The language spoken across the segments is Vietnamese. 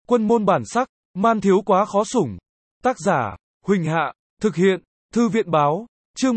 Quân môn bản sắc, man thiếu quá khó sủng. Tác giả, Huỳnh Hạ, thực hiện, Thư viện báo, chương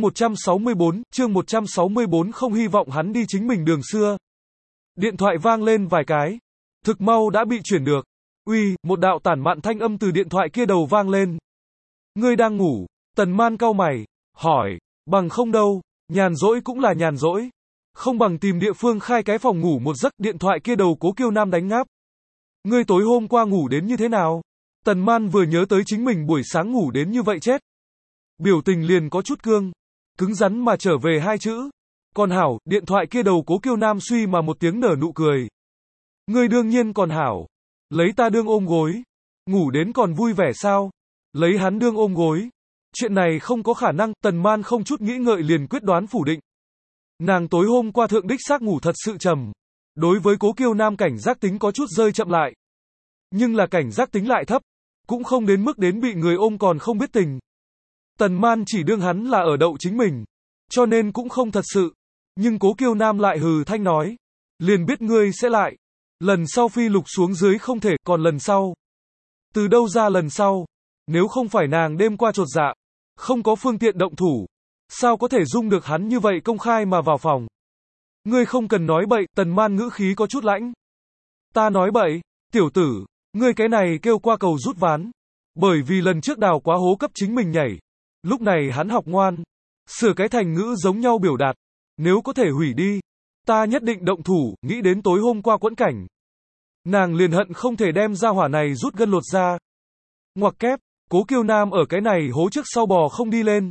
164, không hy vọng hắn đi chính mình đường xưa. Điện thoại vang lên vài cái. Thực mau đã bị chuyển được. Uy, một đạo tản mạn thanh âm từ điện thoại kia đầu vang lên. Ngươi đang ngủ, Tần Man cau mày, hỏi, bằng không đâu, nhàn rỗi cũng là nhàn rỗi. Không bằng tìm địa phương khai cái phòng ngủ một giấc. Điện thoại kia đầu Cố Kiêu Nam đánh ngáp. Ngươi tối hôm qua ngủ đến như thế nào? Tần Man vừa nhớ tới chính mình buổi sáng ngủ đến như vậy chết. Biểu tình liền có chút cứng rắn mà trở về hai chữ. Còn hảo, điện thoại kia đầu Cố Kiêu Nam suy mà một tiếng nở nụ cười. Ngươi đương nhiên còn hảo. Lấy ta đương ôm gối. Ngủ đến còn vui vẻ sao? Lấy hắn đương ôm gối. Chuyện này không có khả năng, Tần Man không chút nghĩ ngợi liền quyết đoán phủ định. Nàng tối hôm qua thượng đích xác ngủ thật sự trầm. Đối với Cố Kiêu Nam cảnh giác tính có chút rơi chậm lại. Nhưng là cảnh giác tính lại thấp. Cũng không đến mức đến bị người ôm còn không biết tình. Tần Man chỉ đương hắn là ở đậu chính mình. Cho nên cũng không thật sự. Nhưng Cố Kiêu Nam lại hừ thanh nói. Liền biết ngươi sẽ lại. Lần sau phi lục xuống dưới không thể, còn lần sau. Từ đâu ra lần sau? Nếu không phải nàng đêm qua chột dạ. Không có phương tiện động thủ. Sao có thể dung được hắn như vậy công khai mà vào phòng? Ngươi không cần nói bậy, Tần Man ngữ khí có chút lãnh. Ta nói bậy, tiểu tử, ngươi cái này kêu qua cầu rút ván. Bởi vì lần trước đào quá hố cấp chính mình nhảy. Lúc này hắn học ngoan. Sửa cái thành ngữ giống nhau biểu đạt. Nếu có thể hủy đi. Ta nhất định động thủ, nghĩ đến tối hôm qua quẫn cảnh. Nàng liền hận không thể đem ra hỏa này rút gân lột ra. Ngoặc kép, Cố Kiêu Nam ở cái này hố trước sau bò không đi lên.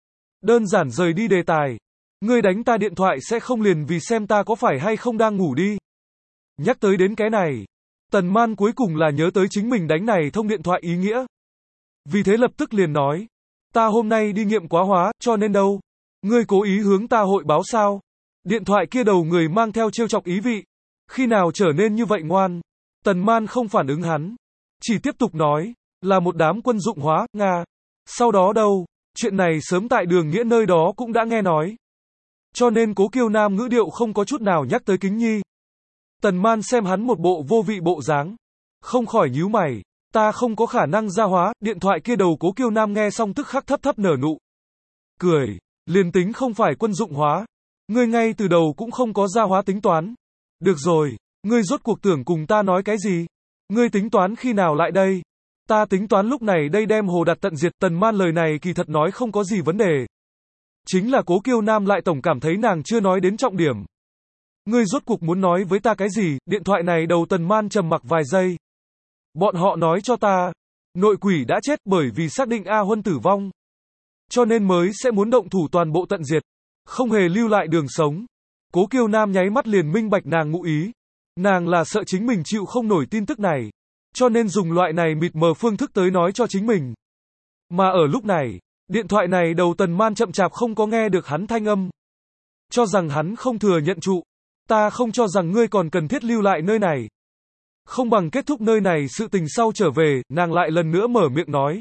Đơn giản rời đi đề tài. Ngươi đánh ta điện thoại sẽ không liền vì xem ta có phải hay không đang ngủ đi. Nhắc tới đến cái này. Tần Man cuối cùng là nhớ tới chính mình đánh này thông điện thoại ý nghĩa. Vì thế lập tức liền nói. Ta hôm nay đi nghiệm quá hóa, cho nên đâu. Ngươi cố ý hướng ta hội báo sao? Điện thoại kia đầu người mang theo trêu chọc ý vị. Khi nào trở nên như vậy ngoan? Tần Man không phản ứng hắn. Chỉ tiếp tục nói. Là một đám quân dụng hóa, Nga. Sau đó đâu? Chuyện này sớm tại Đường Nghĩa nơi đó cũng đã nghe nói. Cho nên Cố Kiêu Nam ngữ điệu không có chút nào nhắc tới Kính Nhi. Tần Man xem hắn một bộ vô vị bộ dáng. Không khỏi nhíu mày. Ta không có khả năng gia hóa. Điện thoại kia đầu Cố Kiêu Nam nghe xong tức khắc thấp thấp nở nụ. Cười. Liền tính không phải quân dụng hóa. Ngươi ngay từ đầu cũng không có gia hóa tính toán. Được rồi. Ngươi rốt cuộc tưởng cùng ta nói cái gì? Ngươi tính toán khi nào lại đây? Ta tính toán lúc này đây đem hồ đặt tận diệt. Tần Man lời này kỳ thật nói không có gì vấn đề. Chính là Cố Kiêu Nam lại tổng cảm thấy nàng chưa nói đến trọng điểm. Ngươi rốt cuộc muốn nói với ta cái gì? Điện thoại này đầu Tần Man trầm mặc vài giây. Bọn họ nói cho ta. Nội quỷ đã chết bởi vì xác định A Huân tử vong. Cho nên mới sẽ muốn động thủ toàn bộ tận diệt. Không hề lưu lại đường sống. Cố Kiêu Nam nháy mắt liền minh bạch nàng ngụ ý. Nàng là sợ chính mình chịu không nổi tin tức này. Cho nên dùng loại này mịt mờ phương thức tới nói cho chính mình. Mà ở lúc này, điện thoại này đầu Tần Man chậm chạp không có nghe được hắn thanh âm. Cho rằng hắn không thừa nhận trụ. Ta không cho rằng ngươi còn cần thiết lưu lại nơi này. Không bằng kết thúc nơi này sự tình sau trở về, nàng lại lần nữa mở miệng nói.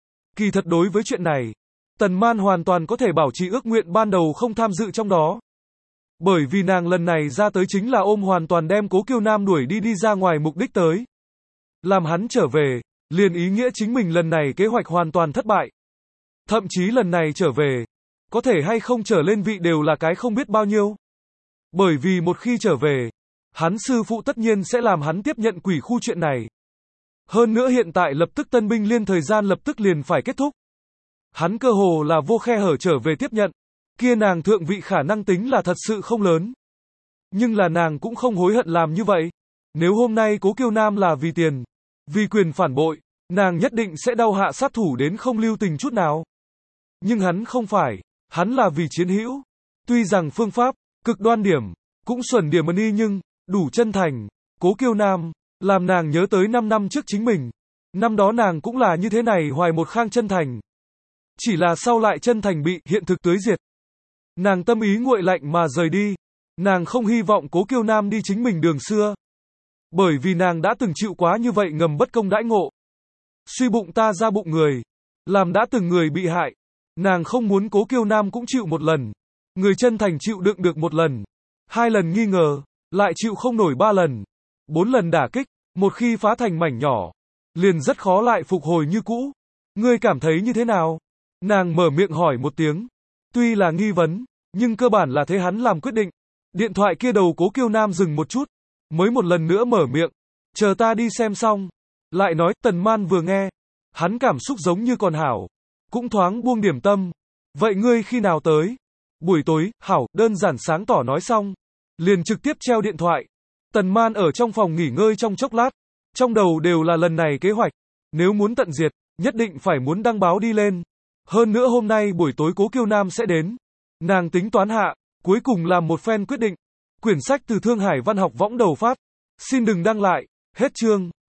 Kỳ thật đối với chuyện này, Tần Man hoàn toàn có thể bảo trì ước nguyện ban đầu không tham dự trong đó. Bởi vì nàng lần này ra tới chính là ôm hoàn toàn đem Cố Kiêu Nam đuổi đi ra ngoài mục đích tới. Làm hắn trở về, liền ý nghĩa chính mình lần này kế hoạch hoàn toàn thất bại. Thậm chí lần này trở về, có thể hay không trở lên vị đều là cái không biết bao nhiêu. Bởi vì một khi trở về, hắn sư phụ tất nhiên sẽ làm hắn tiếp nhận quỷ khu chuyện này. Hơn nữa hiện tại lập tức tân binh liên thời gian lập tức liền phải kết thúc. Hắn cơ hồ là vô khe hở trở về tiếp nhận. Kia nàng thượng vị khả năng tính là thật sự không lớn. Nhưng là nàng cũng không hối hận làm như vậy. Nếu hôm nay Cố Kiêu Nam là vì tiền, vì quyền phản bội, nàng nhất định sẽ đau hạ sát thủ đến không lưu tình chút nào. Nhưng hắn không phải, hắn là vì chiến hữu. Tuy rằng phương pháp, cực đoan điểm, cũng xuẩn điểm y nhưng, đủ chân thành. Cố Kiêu Nam, làm nàng nhớ tới 5 năm trước chính mình. Năm đó nàng cũng là như thế này hoài một khang chân thành. Chỉ là sau lại chân thành bị hiện thực tưới diệt. Nàng tâm ý nguội lạnh mà rời đi. Nàng không hy vọng Cố Kiêu Nam đi chính mình đường xưa. Bởi vì nàng đã từng chịu quá như vậy ngầm bất công đãi ngộ. Suy bụng ta ra bụng người. Làm đã từng người bị hại. Nàng không muốn Cố Kiêu Nam cũng chịu một lần. Người chân thành chịu đựng được một lần. 2 lần nghi ngờ. Lại chịu không nổi 3 lần. 4 lần đả kích. Một khi phá thành mảnh nhỏ. liền rất khó lại phục hồi như cũ. Ngươi cảm thấy như thế nào? Nàng mở miệng hỏi một tiếng. Tuy là nghi vấn, nhưng cơ bản là thế hắn làm quyết định. Điện thoại kia đầu Cố Kiêu Nam dừng một chút, mới một lần nữa mở miệng. Chờ ta đi xem xong. Lại nói, Tần Man vừa nghe, hắn cảm xúc giống như còn hảo. Cũng thoáng buông điểm tâm. Vậy ngươi khi nào tới? Buổi tối, hảo, đơn giản sáng tỏ nói xong. Liền trực tiếp treo điện thoại. Tần Man ở trong phòng nghỉ ngơi trong chốc lát. Trong đầu đều là lần này kế hoạch. Nếu muốn tận diệt, nhất định phải muốn đăng báo đi lên. Hơn nữa hôm nay buổi tối Cố Kiêu Nam sẽ đến. Nàng tính toán hạ, cuối cùng làm một phen quyết định. Quyển sách từ Thương Hải Văn học võng đầu phát. Xin đừng đăng lại. Hết chương.